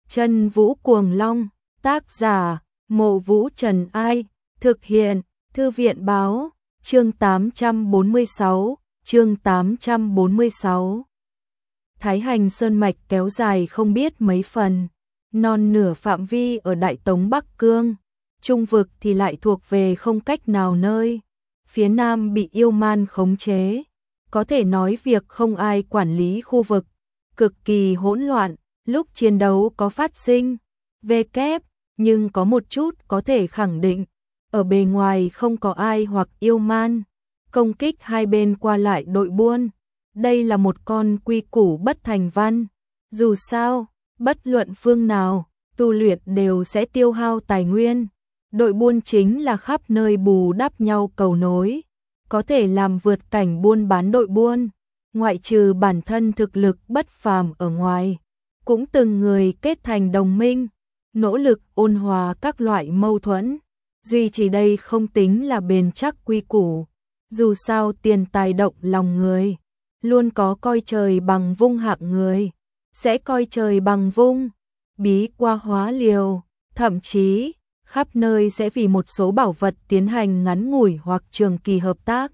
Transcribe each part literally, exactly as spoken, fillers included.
Chân Vũ Cuồng Long, tác giả, Mộ Vũ Trần Ai, thực hiện, Thư viện Báo, chương tám trăm bốn mươi sáu, chương tám trăm bốn mươi sáu. Thái Hành Sơn Mạch kéo dài không biết mấy phần, non nửa phạm vi ở Đại Tống Bắc Cương, Trung vực thì lại thuộc về không cách nào nơi, phía Nam bị yêu man khống chế, có thể nói việc không ai quản lý khu vực, cực kỳ hỗn loạn. Lúc chiến đấu có phát sinh, về kép, nhưng có một chút có thể khẳng định, ở bề ngoài không có ai hoặc yêu man, công kích hai bên qua lại đội buôn. Đây là một con quy củ bất thành văn, dù sao, bất luận phương nào, tu luyện đều sẽ tiêu hao tài nguyên. Đội buôn chính là khắp nơi bù đắp nhau cầu nối, có thể làm vượt cảnh buôn bán đội buôn, ngoại trừ bản thân thực lực bất phàm ở ngoài. Cũng từng người kết thành đồng minh, nỗ lực ôn hòa các loại mâu thuẫn, duy chỉ đây không tính là bền chắc quy củ. Dù sao tiền tài động lòng người, luôn có coi trời bằng vung hạng người, sẽ coi trời bằng vung, bí qua hóa liều, thậm chí khắp nơi sẽ vì một số bảo vật tiến hành ngắn ngủi hoặc trường kỳ hợp tác.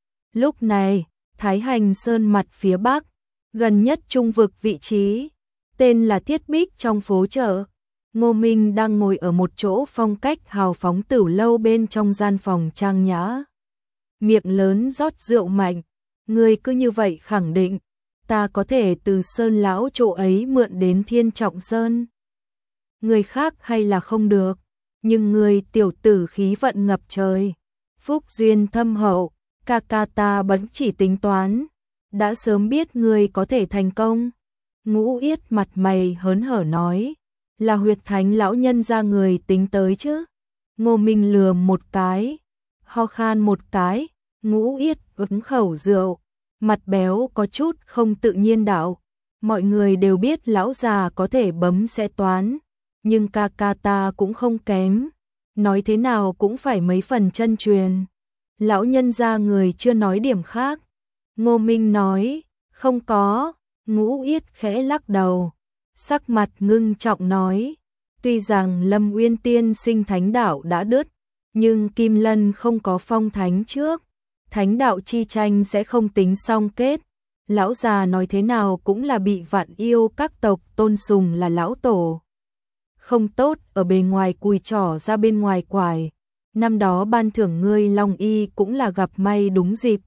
Lúc này, Thái Hành Sơn mặt phía Bắc, gần nhất trung vực vị trí, tên là Thiết Bích trong phố chợ. Ngô Minh đang ngồi ở một chỗ phong cách hào phóng tửu lâu bên trong gian phòng trang nhã. Miệng lớn rót rượu mạnh, người cứ như vậy khẳng định, ta có thể từ Sơn lão chỗ ấy mượn đến Thiên Trọng Sơn. Người khác hay là không được, nhưng người tiểu tử khí vận ngập trời, phúc duyên thâm hậu, ca ca ta bvẫn chỉ tính toán, đã sớm biết người có thể thành công. Ngũ Yết mặt mày hớn hở nói, là Huyệt Thánh lão nhân ra người tính tới chứ. Ngô Minh lừa một cái, ho khan một cái, Ngũ Yết uống khẩu rượu, mặt béo có chút không tự nhiên đạo. Mọi người đều biết lão già có thể bấm sẽ toán, nhưng ca ca ta cũng không kém, nói thế nào cũng phải mấy phần chân truyền. Lão nhân ra người chưa nói điểm khác. Ngô Minh nói, không có. Ngũ Yết khẽ lắc đầu, sắc mặt ngưng trọng nói, tuy rằng Lâm Uyên tiên sinh thánh đạo đã đứt, nhưng Kim Lân không có phong thánh trước, thánh đạo chi tranh sẽ không tính xong kết. Lão già nói thế nào cũng là bị vạn yêu các tộc tôn sùng là lão tổ. Không tốt ở bề ngoài cùi trỏ ra bên ngoài quải, năm đó ban thưởng ngươi Long Y cũng là gặp may đúng dịp.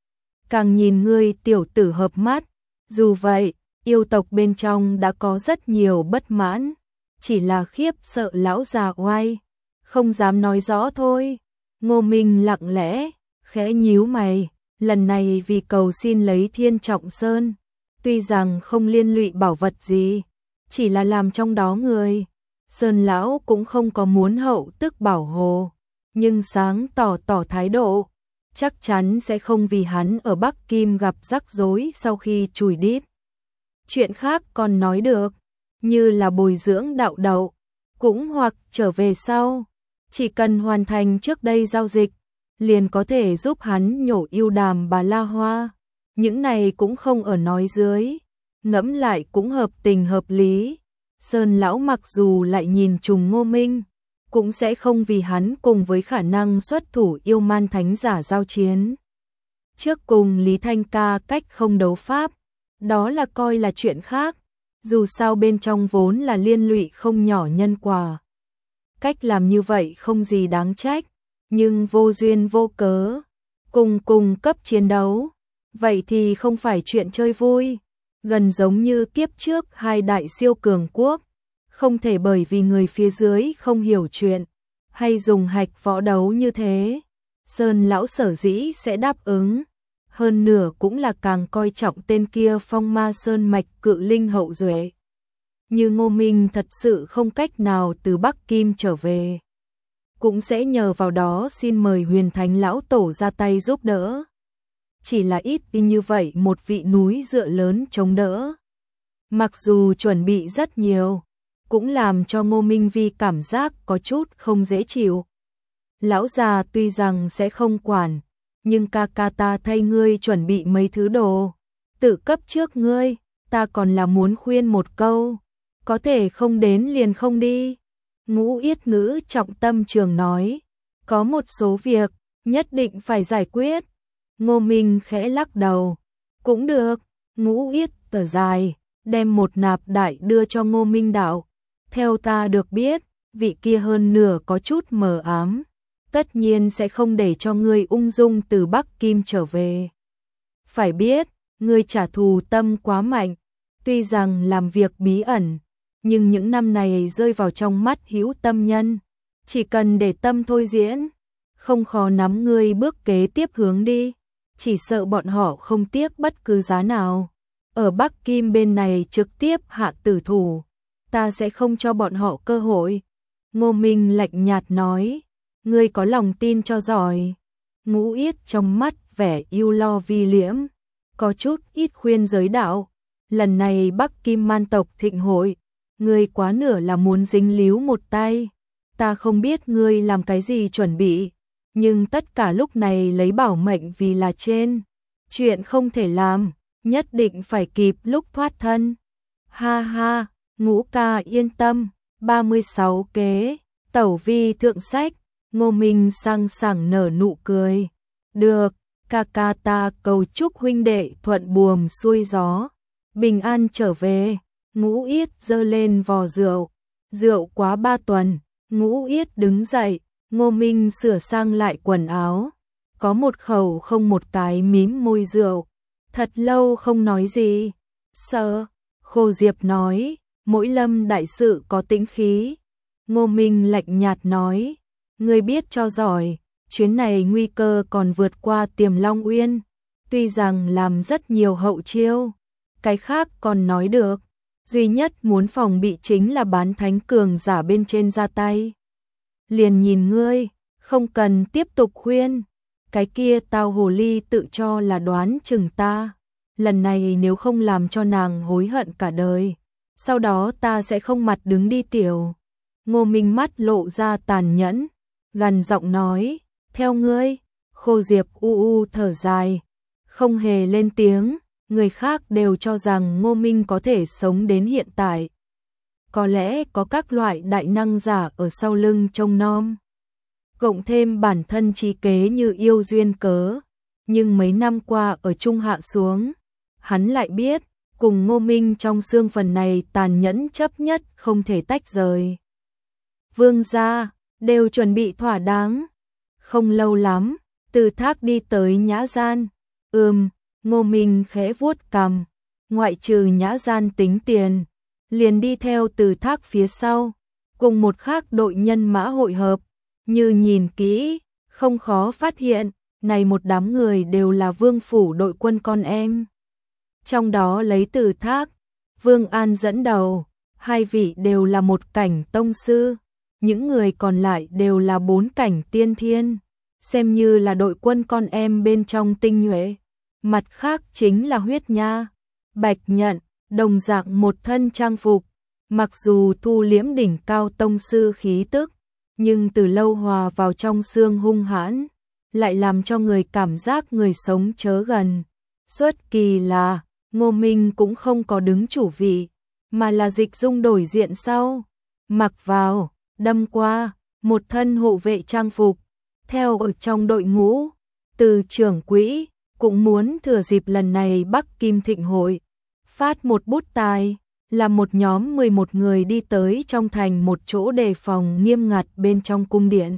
Càng nhìn ngươi tiểu tử hợp mắt. Dù vậy, yêu tộc bên trong đã có rất nhiều bất mãn, chỉ là khiếp sợ lão già oai, không dám nói rõ thôi. Ngô Minh lặng lẽ, khẽ nhíu mày, lần này vì cầu xin lấy Thiên Trọng Sơn, tuy rằng không liên lụy bảo vật gì, chỉ là làm trong đó người. Sơn lão cũng không có muốn hậu tức bảo hộ, nhưng sáng tỏ tỏ thái độ, chắc chắn sẽ không vì hắn ở Bắc Kim gặp rắc rối sau khi chùi đít. Chuyện khác còn nói được, như là bồi dưỡng đạo đậu, cũng hoặc trở về sau, chỉ cần hoàn thành trước đây giao dịch, liền có thể giúp hắn nhổ yêu đàm bà La Hoa. Những này cũng không ở nói dưới, ngẫm lại cũng hợp tình hợp lý. Sơn lão mặc dù lại nhìn trùng Ngô Minh, cũng sẽ không vì hắn cùng với khả năng xuất thủ yêu man thánh giả giao chiến. Trước cùng Lý Thanh ca cách không đấu pháp, đó là coi là chuyện khác, dù sao bên trong vốn là liên lụy không nhỏ nhân quả. Cách làm như vậy không gì đáng trách, nhưng vô duyên vô cớ, cùng cùng cấp chiến đấu, vậy thì không phải chuyện chơi vui, gần giống như kiếp trước hai đại siêu cường quốc. Không thể bởi vì người phía dưới không hiểu chuyện, hay dùng hạch võ đấu như thế. Sơn lão sở dĩ sẽ đáp ứng, hơn nửa cũng là càng coi trọng tên kia phong ma sơn mạch cự linh hậu duệ. Như Ngô Minh thật sự không cách nào từ Bắc Kim trở về, cũng sẽ nhờ vào đó xin mời Huyền Thánh lão tổ ra tay giúp đỡ. Chỉ là ít đi như vậy một vị núi dựa lớn chống đỡ. Mặc dù chuẩn bị rất nhiều, cũng làm cho Ngô Minh Vi cảm giác có chút không dễ chịu. Lão già tuy rằng sẽ không quản, nhưng ca ca ta thay ngươi chuẩn bị mấy thứ đồ, tự cấp trước ngươi, ta còn là muốn khuyên một câu, có thể không đến liền không đi. Ngũ Yết Ngữ trọng tâm trường nói, có một số việc nhất định phải giải quyết. Ngô Minh khẽ lắc đầu, cũng được. Ngũ Yết thở dài, đem một nạp đại đưa cho Ngô Minh đạo. Theo ta được biết, vị kia hơn nửa có chút mờ ám, tất nhiên sẽ không để cho ngươi ung dung từ Bắc Kim trở về. Phải biết, ngươi trả thù tâm quá mạnh, tuy rằng làm việc bí ẩn, nhưng những năm này rơi vào trong mắt hữu tâm nhân, chỉ cần để tâm thôi diễn, không khó nắm ngươi bước kế tiếp hướng đi, chỉ sợ bọn họ không tiếc bất cứ giá nào. Ở Bắc Kim bên này trực tiếp hạ tử thủ, ta sẽ không cho bọn họ cơ hội. Ngô Minh lạnh nhạt nói, ngươi có lòng tin cho giỏi. Ngũ Yết trong mắt vẻ ưu lo vi liễm, có chút ít khuyên giới đạo. Lần này Bắc Kim man tộc thịnh hội, ngươi quá nửa là muốn dính líu một tay. Ta không biết ngươi làm cái gì chuẩn bị, nhưng tất cả lúc này lấy bảo mệnh vì là trên. Chuyện không thể làm, nhất định phải kịp lúc thoát thân. Ha ha, Ngũ ca yên tâm, ba mươi sáu kế, tẩu vi thượng sách. Ngô Minh sang sảng nở nụ cười. Được, ca ca ta cầu chúc huynh đệ thuận buồm xuôi gió, bình an trở về. Ngũ Yết giơ lên vò rượu, rượu quá ba tuần. Ngũ Yết đứng dậy, Ngô Minh sửa sang lại quần áo, có một khẩu không một cái mím môi rượu, thật lâu không nói gì. Sợ, Khô Diệp nói, mỗi lâm đại sự có tĩnh khí. Ngô Minh lạnh nhạt nói, ngươi biết cho giỏi, chuyến này nguy cơ còn vượt qua Tiềm Long Uyên, tuy rằng làm rất nhiều hậu chiêu, cái khác còn nói được, duy nhất muốn phòng bị chính là bán thánh cường giả bên trên ra tay. Liền nhìn ngươi, không cần tiếp tục khuyên, cái kia tao hồ ly tự cho là đoán chừng ta, lần này nếu không làm cho nàng hối hận cả đời, sau đó ta sẽ không mặt đứng đi tiểu. Ngô Minh mắt lộ ra tàn nhẫn, gằn giọng nói, theo ngươi. Khô Diệp u u thở dài, không hề lên tiếng, người khác đều cho rằng Ngô Minh có thể sống đến hiện tại. Có lẽ có các loại đại năng giả ở sau lưng trông nom, cộng thêm bản thân trí kế như yêu duyên cớ, nhưng mấy năm qua ở Trung hạ xuống, hắn lại biết, cùng Ngô Minh trong xương phần này tàn nhẫn chấp nhất không thể tách rời. Vương gia, đều chuẩn bị thỏa đáng. Không lâu lắm, Từ Thác đi tới Nhã Gian. Ừm, Ngô Minh khẽ vuốt cằm, ngoại trừ Nhã Gian tính tiền, liền đi theo Từ Thác phía sau, cùng một khác đội nhân mã hội hợp. Như nhìn kỹ, không khó phát hiện, này một đám người đều là vương phủ đội quân con em. Trong đó lấy Từ Thác, Vương An dẫn đầu, hai vị đều là một cảnh tông sư, những người còn lại đều là bốn cảnh tiên thiên, xem như là đội quân con em bên trong tinh nhuệ. Mặt khác chính là Huyết Nha, Bạch Nhận, đồng dạng một thân trang phục, mặc dù thu liễm đỉnh cao tông sư khí tức, nhưng từ lâu hòa vào trong xương hung hãn, lại làm cho người cảm giác người sống chớ gần. Xuất kỳ là, Ngô Minh cũng không có đứng chủ vị, mà là dịch dung đổi diện sau, mặc vào, đâm qua, một thân hộ vệ trang phục, theo ở trong đội ngũ. Từ trưởng quỹ cũng muốn thừa dịp lần này Bắc Kim thịnh hội, phát một bút tài, là một nhóm mười một người đi tới trong thành một chỗ đề phòng nghiêm ngặt bên trong cung điện.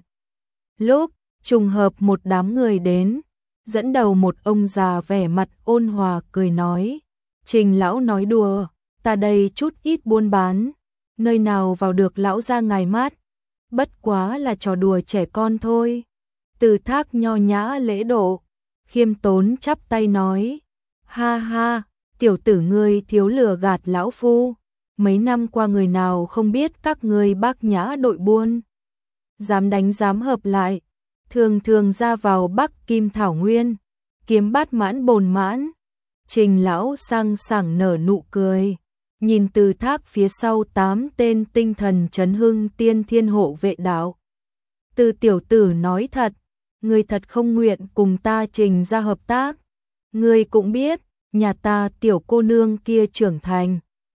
Lúc trùng hợp một đám người đến, dẫn đầu một ông già vẻ mặt ôn hòa cười nói, Trình lão nói đùa, ta đây chút ít buôn bán, nơi nào vào được lão gia ngài mát, bất quá là trò đùa trẻ con thôi. Từ Thác nho nhã lễ độ, khiêm tốn chắp tay nói, ha ha, tiểu tử ngươi thiếu lừa gạt lão phu, mấy năm qua người nào không biết các ngươi Bác Nhã đội buôn, dám đánh dám hợp lại, thường thường ra vào Bắc Kim thảo nguyên, kiếm bát mãn bồn mãn. Trình lão sang sảng nở nụ cười, nhìn Từ Thác phía sau tám tên tinh thần chấn hưng tiên thiên hộ vệ đạo. Từ tiểu tử nói thật, ngươi thật không nguyện cùng ta Trình ra hợp tác. Ngươi cũng biết, nhà ta tiểu cô nương kia trưởng thành,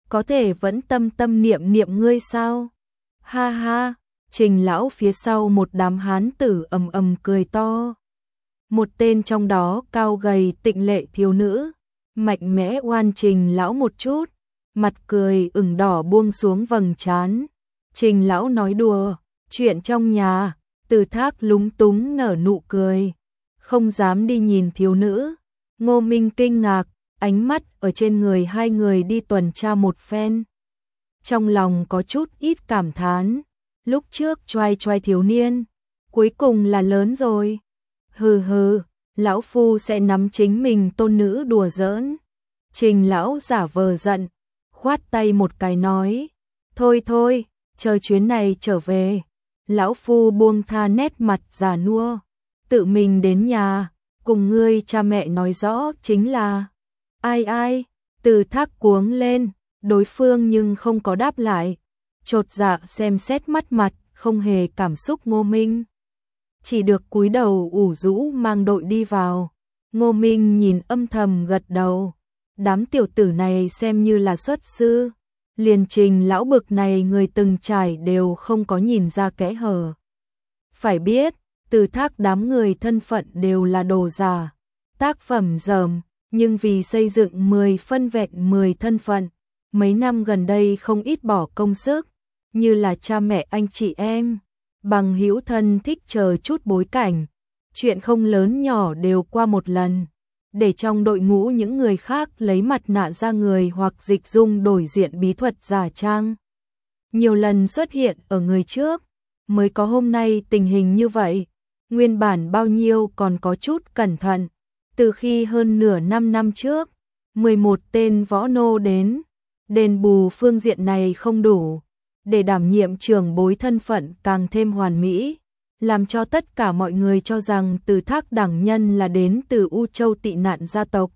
có thể vẫn tâm tâm niệm niệm ngươi sao? Ha ha, Trình lão phía sau một đám hán tử ầm ầm cười to. Một tên trong đó cao gầy tịnh lệ thiếu nữ, mạnh mẽ oan Trình lão một chút, mặt cười ửng đỏ buông xuống vầng trán. Trình lão nói đùa, chuyện trong nhà, Từ Thác lúng túng nở nụ cười, không dám đi nhìn thiếu nữ. Ngô Minh kinh ngạc, ánh mắt ở trên người hai người đi tuần tra một phen. Trong lòng có chút ít cảm thán, lúc trước choai choai thiếu niên, cuối cùng là lớn rồi. Hừ hừ, lão phu sẽ nắm chính mình tôn nữ đùa giỡn. Trình lão giả vờ giận, khoát tay một cái nói, thôi thôi, chờ chuyến này trở về. Lão phu buông tha nét mặt già nua, tự mình đến nhà, cùng ngươi cha mẹ nói rõ chính là. Ai ai, Từ Thác cuống lên, đối phương nhưng không có đáp lại. Chột dạ xem xét mắt mặt, không hề cảm xúc Ngô Minh. Chỉ được cúi đầu ủ rũ mang đội đi vào. Ngô Minh nhìn âm thầm gật đầu. Đám tiểu tử này xem như là xuất sư. Liền Trình lão bực này người từng trải đều không có nhìn ra kẽ hở. Phải biết, Từ Thác đám người thân phận đều là đồ giả, tác phẩm dởm, nhưng vì xây dựng mười phân vẹn mười thân phận, mấy năm gần đây không ít bỏ công sức, như là cha mẹ anh chị em, bằng hữu thân thích chờ chút bối cảnh, chuyện không lớn nhỏ đều qua một lần, để trong đội ngũ những người khác lấy mặt nạ ra người hoặc dịch dung đổi diện bí thuật giả trang. Nhiều lần xuất hiện ở người trước, mới có hôm nay tình hình như vậy, nguyên bản bao nhiêu còn có chút cẩn thận. Từ khi hơn nửa năm năm trước, mười một tên võ nô đến, đền bù phương diện này không đủ, để đảm nhiệm trưởng bối thân phận càng thêm hoàn mỹ, làm cho tất cả mọi người cho rằng Từ Thác đẳng nhân là đến từ U Châu tị nạn gia tộc.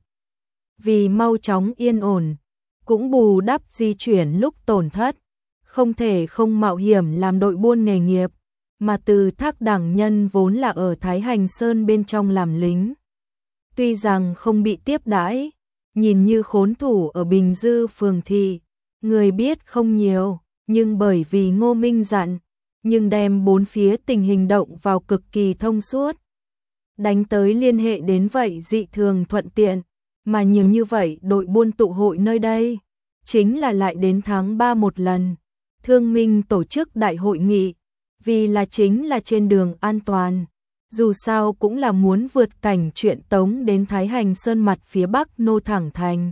Vì mau chóng yên ổn, cũng bù đắp di chuyển lúc tổn thất, không thể không mạo hiểm làm đội buôn nghề nghiệp, mà Từ Thác đẳng nhân vốn là ở Thái Hành Sơn bên trong làm lính. Tuy rằng không bị tiếp đãi, nhìn như khốn thủ ở Bình Dư phường thị, người biết không nhiều, nhưng bởi vì Ngô Minh dặn, nhưng đem bốn phía tình hình động vào cực kỳ thông suốt. Đánh tới liên hệ đến vậy dị thường thuận tiện, mà nhiều như vậy đội buôn tụ hội nơi đây, chính là lại đến tháng ba một lần, Thương Minh tổ chức đại hội nghị, vì là chính là trên đường an toàn. Dù sao cũng là muốn vượt cảnh chuyện tống đến Thái Hành Sơn mặt phía bắc nô thẳng thành.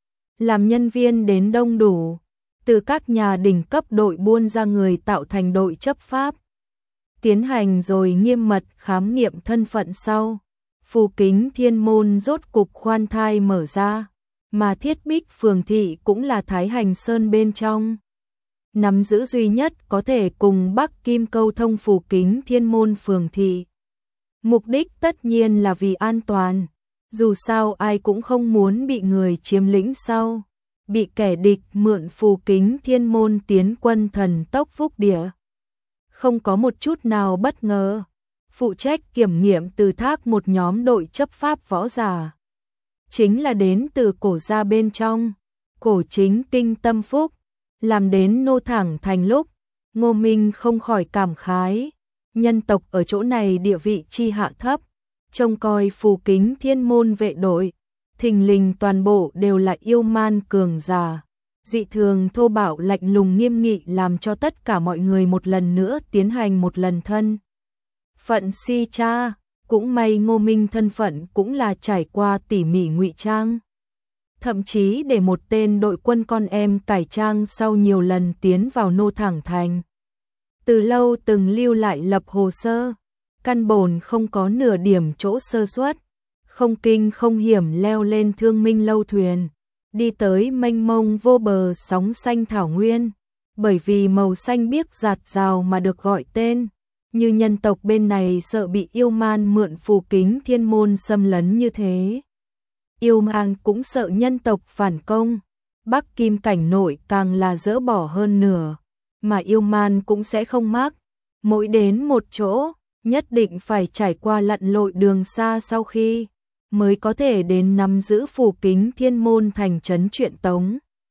Làm nhân viên đến đông đủ, từ các nhà đỉnh cấp đội buôn ra người tạo thành đội chấp pháp. Tiến hành rồi nghiêm mật khám nghiệm thân phận sau, Phù Kính Thiên Môn rốt cục khoan thai mở ra, mà Thiết Bích phường thị cũng là Thái Hành Sơn bên trong. Nắm giữ duy nhất có thể cùng Bắc Kim câu thông Phù Kính Thiên Môn phường thị. Mục đích tất nhiên là vì an toàn, dù sao ai cũng không muốn bị người chiếm lĩnh sau, bị kẻ địch mượn Phù Kính Thiên Môn tiến quân thần tốc phúc địa. Không có một chút nào bất ngờ, phụ trách kiểm nghiệm Từ Thác một nhóm đội chấp pháp võ giả. Chính là đến từ cổ gia bên trong, cổ chính kinh tâm phúc, làm đến nô thẳng thành lúc, Ngô Minh không khỏi cảm khái. Nhân tộc ở chỗ này địa vị chi hạ thấp, trông coi Phù Kính Thiên Môn vệ đội, thình lình toàn bộ đều là yêu man cường giả, dị thường thô bạo lạnh lùng nghiêm nghị làm cho tất cả mọi người một lần nữa tiến hành một lần thân phận si cha, cũng may Ngô Minh thân phận cũng là trải qua tỉ mỉ ngụy trang. Thậm chí để một tên đội quân con em cải trang sau nhiều lần tiến vào nô thẳng thành. Từ lâu từng lưu lại lập hồ sơ, căn bổn không có nửa điểm chỗ sơ suất, không kinh không hiểm leo lên Thương Minh lâu thuyền, đi tới mênh mông vô bờ sóng xanh thảo nguyên, bởi vì màu xanh biếc rạt rào mà được gọi tên, như nhân tộc bên này sợ bị yêu man mượn Phù Kính Thiên Môn xâm lấn như thế. Yêu man cũng sợ nhân tộc phản công, Bắc Kim cảnh nội càng là dỡ bỏ hơn nửa. Mà yêu man cũng sẽ không mắc, mỗi đến một chỗ, nhất định phải trải qua lặn lội đường xa sau khi, mới có thể đến nắm giữ Phù Kính Thiên Môn thành trấn truyện tống.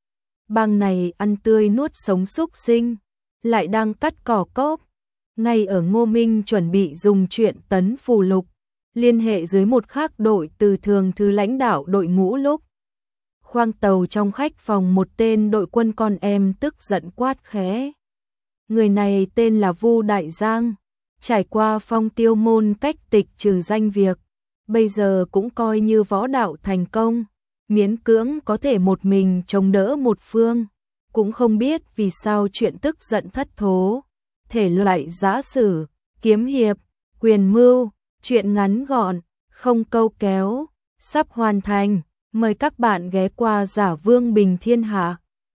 bang này ăn tươi nuốt sống xúc sinh, lại đang cắt cỏ cốp. Ngay ở Ngô Minh chuẩn bị dùng chuyện tấn phù lục, liên hệ dưới một khác đội từ thường thứ lãnh đạo đội ngũ lúc. Khoang tàu trong khách phòng một tên đội quân con em tức giận quát khẽ. Người này tên là Vu Đại Giang, trải qua phong tiêu môn cách tịch trừ danh việc, bây giờ cũng coi như võ đạo thành công, miễn cưỡng có thể một mình chống đỡ một phương, cũng không biết vì sao chuyện tức giận thất thố, thể loại giã sử, kiếm hiệp, quyền mưu, chuyện ngắn gọn, không câu kéo, sắp hoàn thành, mời các bạn ghé qua Giả Vương Bình Thiên Hạ.